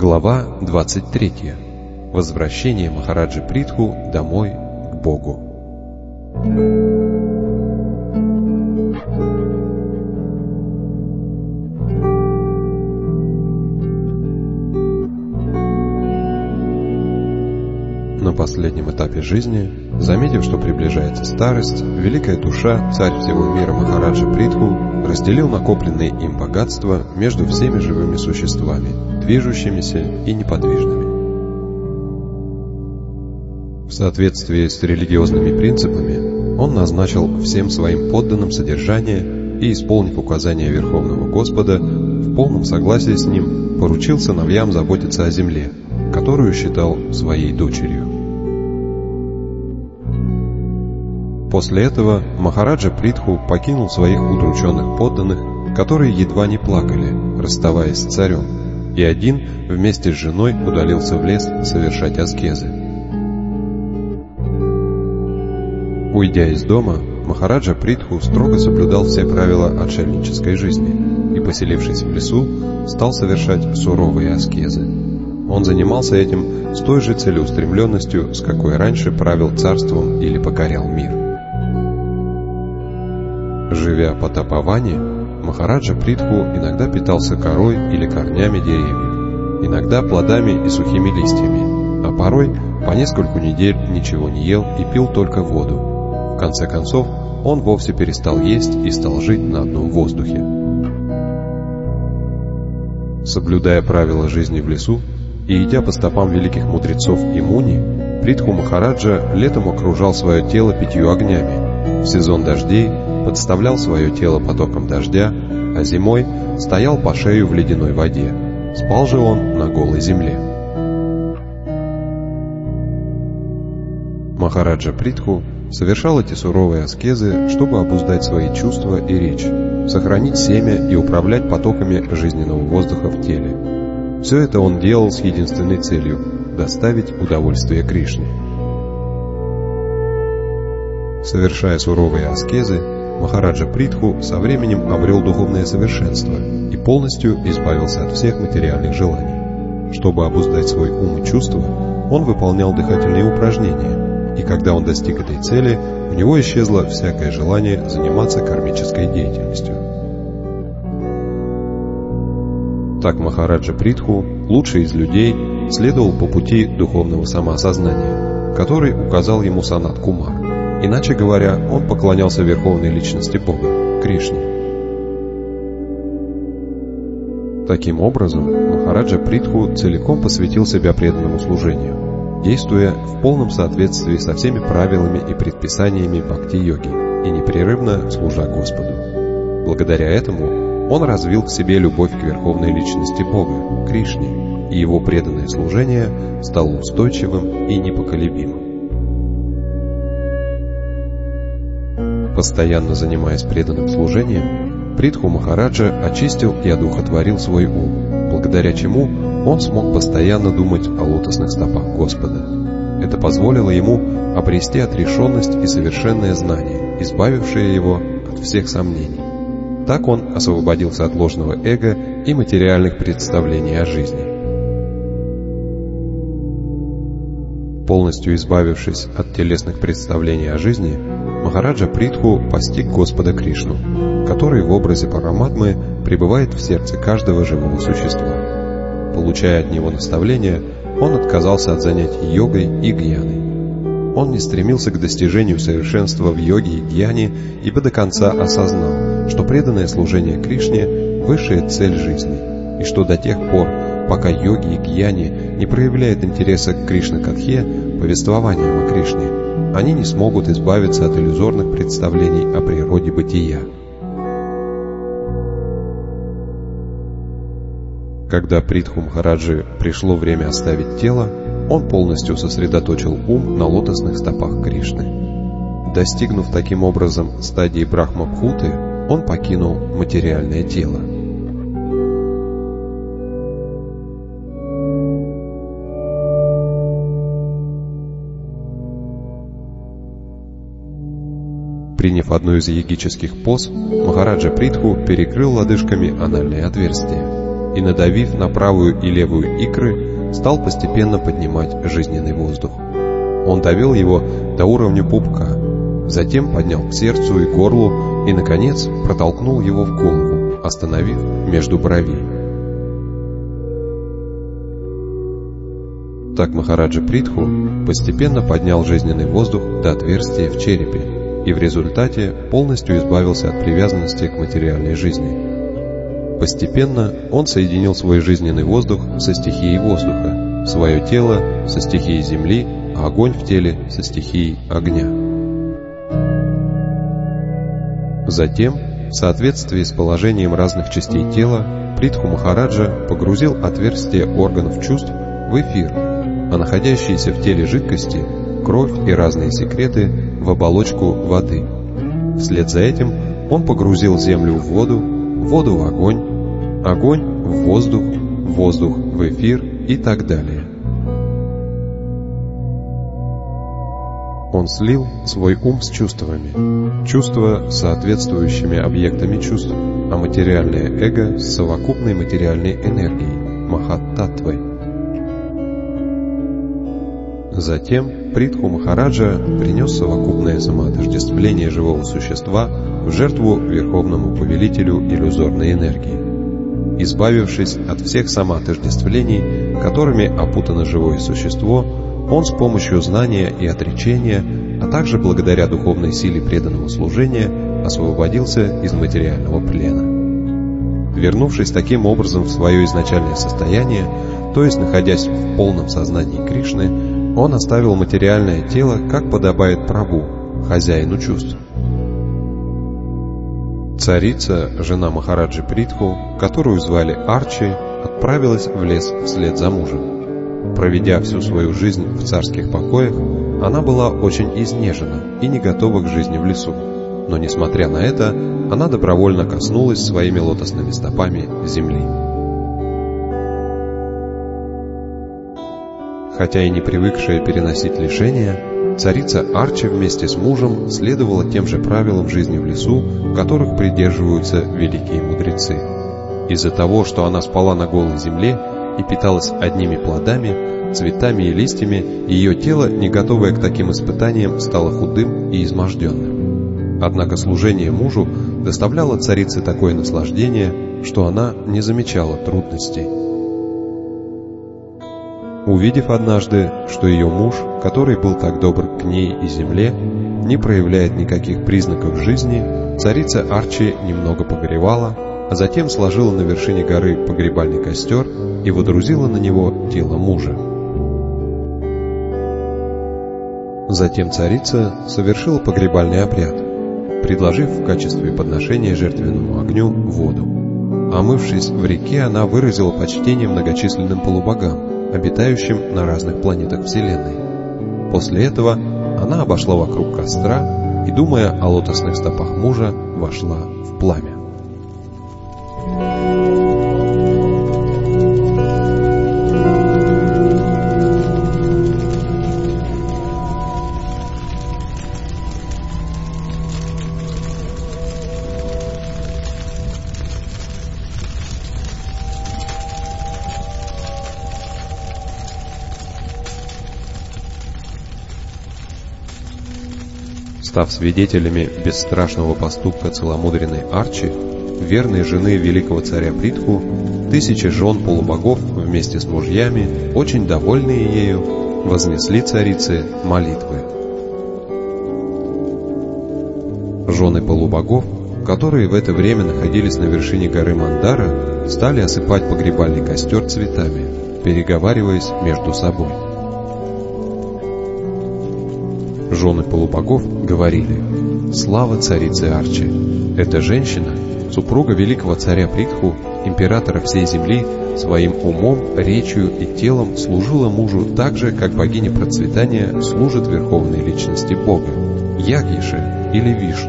Глава 23. Возвращение Махараджи Притху домой к Богу. На последнем этапе жизни, заметив, что приближается старость, великая душа, царь всего мира Махараджа Притху, разделил накопленные им богатства между всеми живыми существами, движущимися и неподвижными. В соответствии с религиозными принципами, он назначил всем своим подданным содержание и, исполнив указания Верховного Господа, в полном согласии с ним, поручил сыновьям заботиться о земле, которую считал своей дочерью. После этого Махараджа Притху покинул своих удрученных подданных, которые едва не плакали, расставаясь с царем, и один вместе с женой удалился в лес совершать аскезы. Уйдя из дома, Махараджа Притху строго соблюдал все правила отшельнической жизни и, поселившись в лесу, стал совершать суровые аскезы. Он занимался этим с той же целеустремленностью, с какой раньше правил царством или покорял мир. Живя по тапаване, Махараджа Притху иногда питался корой или корнями деревьев, иногда плодами и сухими листьями, а порой по нескольку недель ничего не ел и пил только воду. В конце концов, он вовсе перестал есть и стал жить на одном воздухе. Соблюдая правила жизни в лесу и идя по стопам великих мудрецов и муни, Притху Махараджа летом окружал свое тело 5 огнями, в сезон дождей подставлял свое тело потоком дождя, а зимой стоял по шею в ледяной воде. Спал же он на голой земле. Махараджа Притху совершал эти суровые аскезы, чтобы обуздать свои чувства и речь, сохранить семя и управлять потоками жизненного воздуха в теле. Все это он делал с единственной целью – доставить удовольствие Кришне. Совершая суровые аскезы, Махараджа Притху со временем обрел духовное совершенство и полностью избавился от всех материальных желаний. Чтобы обуздать свой ум и чувства, он выполнял дыхательные упражнения, и когда он достиг этой цели, у него исчезло всякое желание заниматься кармической деятельностью. Так Махараджа Притху, лучший из людей, следовал по пути духовного самоосознания, который указал ему Санат Кумар. Иначе говоря, он поклонялся Верховной Личности Бога, Кришне. Таким образом, Махараджа Притху целиком посвятил себя преданному служению, действуя в полном соответствии со всеми правилами и предписаниями бхакти-йоги и непрерывно служа Господу. Благодаря этому он развил в себе любовь к Верховной Личности Бога, Кришне, и его преданное служение стало устойчивым и непоколебимым. Постоянно занимаясь преданным служением, Притху Махараджа очистил и одухотворил свой ум, благодаря чему он смог постоянно думать о лотосных стопах Господа. Это позволило ему обрести отрешенность и совершенное знание, избавившее его от всех сомнений. Так он освободился от ложного эго и материальных представлений о жизни. Полностью избавившись от телесных представлений о жизни, Махараджа Притху постиг Господа Кришну, который в образе Параматмы пребывает в сердце каждого живого существа. Получая от него наставления, он отказался от занятий йогой и гьяной. Он не стремился к достижению совершенства в йоге и гьяне, ибо до конца осознал, что преданное служение Кришне – высшая цель жизни, и что до тех пор, пока йоги и гьяни не проявляют интереса к Кришна-катхе, повествованиям о Кришне, они не смогут избавиться от иллюзорных представлений о природе бытия. Когда Притху Махараджи пришло время оставить тело, он полностью сосредоточил ум на лотосных стопах Кришны. Достигнув таким образом стадии Брахма-бхуты, он покинул материальное тело. Приняв одну из йогических поз, Махараджа Притху перекрыл лодыжками анальное отверстие. и, надавив на правую и левую икры, стал постепенно поднимать жизненный воздух. Он довел его до уровня пупка, затем поднял к сердцу и горлу и, наконец, протолкнул его в голову, остановив между бровей. Так Махараджа Притху постепенно поднял жизненный воздух до отверстия в черепе и в результате полностью избавился от привязанности к материальной жизни. Постепенно он соединил свой жизненный воздух со стихией воздуха, свое тело со стихией земли, а огонь в теле со стихией огня. Затем, в соответствии с положением разных частей тела, Притху Махараджа погрузил отверстие органов чувств в эфир, а находящиеся в теле жидкости, кровь и разные секреты в оболочку воды. Вслед за этим он погрузил землю в воду в огонь, огонь в воздух, воздух в эфир и так далее. Он слил свой ум с чувствами, чувства с соответствующими объектами чувств, а материальное эго с совокупной материальной энергией, Махат-татвой. Затем Притху Махараджа принес совокупное самоотождествление живого существа в жертву Верховному Повелителю иллюзорной энергии. Избавившись от всех самоотождествлений, которыми опутано живое существо, он с помощью знания и отречения, а также благодаря духовной силе преданного служения, освободился из материального плена. Вернувшись таким образом в свое изначальное состояние, то есть находясь в полном сознании Кришны, он оставил материальное тело, как подобает Прабху, хозяину чувств. Царица, жена Махараджи Притху, которую звали Арчи, отправилась в лес вслед за мужем. Проведя всю свою жизнь в царских покоях, она была очень изнежена и не готова к жизни в лесу. Но, несмотря на это, она добровольно коснулась своими лотосными стопами земли. Хотя и не привыкшая переносить лишения, царица Арчи вместе с мужем следовала тем же правилам жизни в лесу, которых придерживаются великие мудрецы. Из-за того, что она спала на голой земле и питалась одними плодами, цветами и листьями, ее тело, не готовое к таким испытаниям, стало худым и изможденным. Однако служение мужу доставляло царице такое наслаждение, что она не замечала трудностей. Увидев однажды, что ее муж, который был так добр к ней и земле, не проявляет никаких признаков жизни, царица Арчи немного погоревала, а затем сложила на вершине горы погребальный костер и водрузила на него тело мужа. Затем царица совершила погребальный обряд, предложив в качестве подношения жертвенному огню воду. Омывшись в реке, она выразила почтение многочисленным полубогам, обитающим на разных планетах Вселенной. После этого она обошла вокруг костра и, думая о лотосных стопах мужа, вошла в пламя. Став свидетелями бесстрашного поступка целомудренной Арчи, верной жены великого царя Притху, тысячи жен полубогов вместе с мужьями, очень довольные ею, вознесли царице молитвы. Жены полубогов, которые в это время находились на вершине горы Мандара, стали осыпать погребальный костер цветами, переговариваясь между собой. Жены полубогов говорили: «Слава царице Арчи! Эта женщина, супруга великого царя Притху, императора всей земли, своим умом, речью и телом служила мужу так же, как богиня процветания служит верховной личности Бога, Ягьеше или Вишну».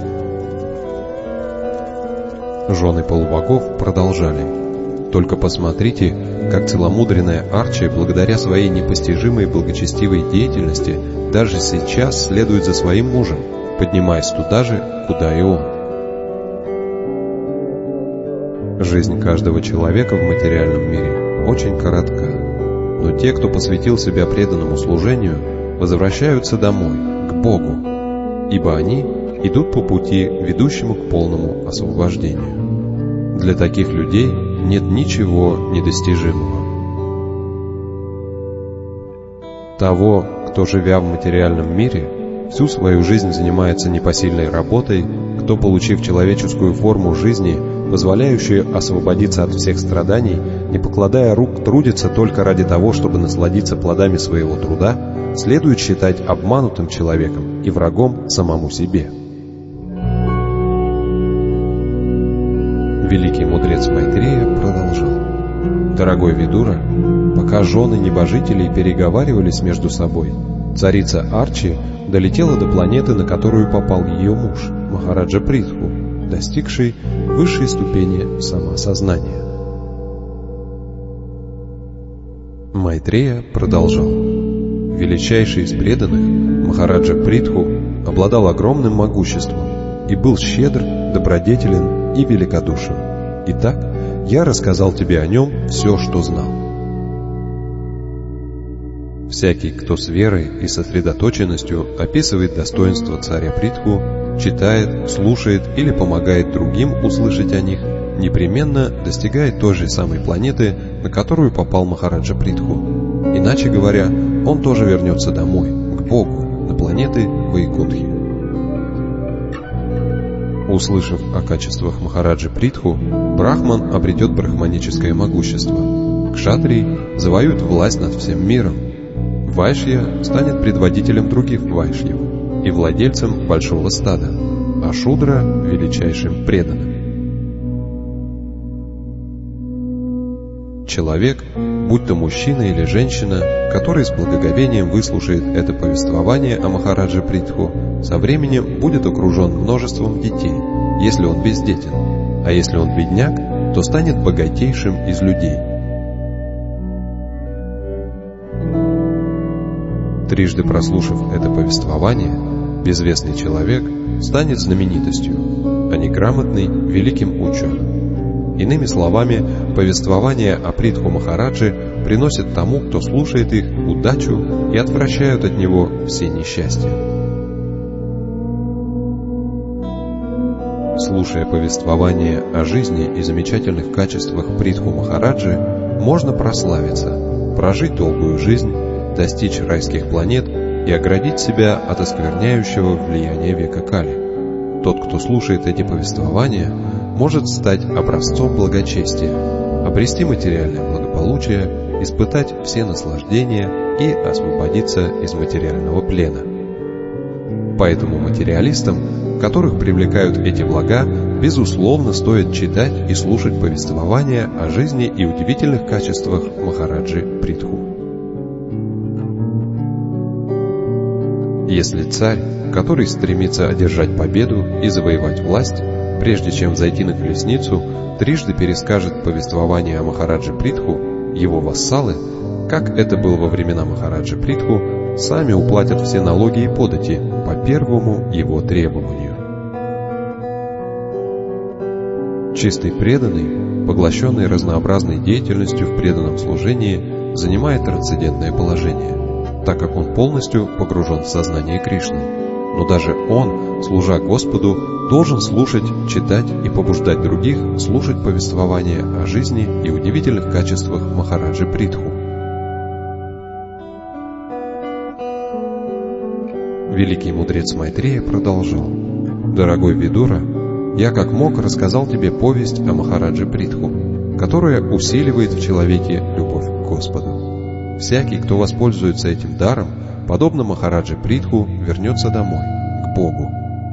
Жены полубогов продолжали: «Только посмотрите, как целомудренная Арчи, благодаря своей непостижимой благочестивой деятельности, даже сейчас следует за своим мужем, поднимаясь туда же, куда и он». Жизнь каждого человека в материальном мире очень коротка, но те, кто посвятил себя преданному служению, возвращаются домой, к Богу, ибо они идут по пути, ведущему к полному освобождению. Для таких людей нет ничего недостижимого. Того, кто, живя в материальном мире, всю свою жизнь занимается непосильной работой, кто, получив человеческую форму жизни, позволяющую освободиться от всех страданий, не покладая рук, трудится только ради того, чтобы насладиться плодами своего труда, следует считать обманутым человеком и врагом самому себе. Великий мудрец Майтрея продолжал: «Дорогой Видура, пока жены небожителей переговаривались между собой, царица Арчи долетела до планеты, на которую попал ее муж, Махараджа Притху, достигший высшей ступени самосознания». Майтрея продолжал: «Величайший из преданных, Махараджа Притху, обладал огромным могуществом и был щедр, добродетелен и великодушен. Итак, я рассказал тебе о нем все, что знал». Всякий, кто с верой и сосредоточенностью описывает достоинства царя Притху, читает, слушает или помогает другим услышать о них, непременно достигает той же самой планеты, на которую попал Махараджа Притху. Иначе говоря, он тоже вернется домой, к Богу, на планеты Вайкунтхи. Услышав о качествах Махараджи Притху, Брахман обретет брахманическое могущество. Кшатрий завоюет власть над всем миром. Вайшья станет предводителем других вайшьев и владельцем большого стада, а Шудра — величайшим преданным. Человек, будь то мужчина или женщина, который с благоговением выслушает это повествование о Махараджи Притху, со временем будет окружен множеством детей, если он бездетен, а если он бедняк, то станет богатейшим из людей. Трижды прослушав это повествование, безвестный человек станет знаменитостью, а неграмотный — великим ученым. Иными словами, повествование о Притху Махараджи приносит тому, кто слушает их, удачу и отвращают от него все несчастья. Слушая повествование о жизни и замечательных качествах Притху Махараджи, можно прославиться, прожить долгую жизнь, достичь райских планет и оградить себя от оскверняющего влияния века Кали. Тот, кто слушает эти повествования, может стать образцом благочестия, обрести материальное благополучие, испытать все наслаждения и освободиться из материального плена. Поэтому материалистам, которых привлекают эти блага, безусловно, стоит читать и слушать повествования о жизни и удивительных качествах Махараджи Притху. Если царь, который стремится одержать победу и завоевать власть, прежде чем зайти на колесницу, трижды перескажет повествование о Махараджи Притху, его вассалы, как это было во времена Махараджи Притху, сами уплатят все налоги и подати по первому его требованию. Чистый преданный, поглощенный разнообразной деятельностью в преданном служении, занимает трансцендентное положение, так как он полностью погружен в сознание Кришны. Но даже он, служа Господу, должен слушать, читать и побуждать других слушать повествования о жизни и удивительных качествах Махараджи Притху. Великий мудрец Майтрея продолжал: «Дорогой Видура, я как мог рассказал тебе повесть о Махараджи Притху, которая усиливает в человеке любовь к Господу. Всякий, кто воспользуется этим даром, подобно Махараджи Притху, вернется домой, к Богу.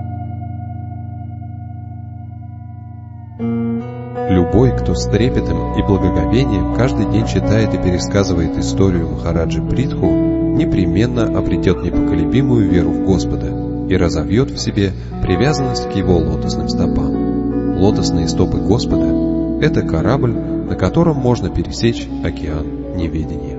Любой, кто с трепетом и благоговением каждый день читает и пересказывает историю Махараджи Притху, непременно обретет непоколебимую веру в Господа и разовьет в себе привязанность к Его лотосным стопам. Лотосные стопы Господа — это корабль, на котором можно пересечь океан неведения».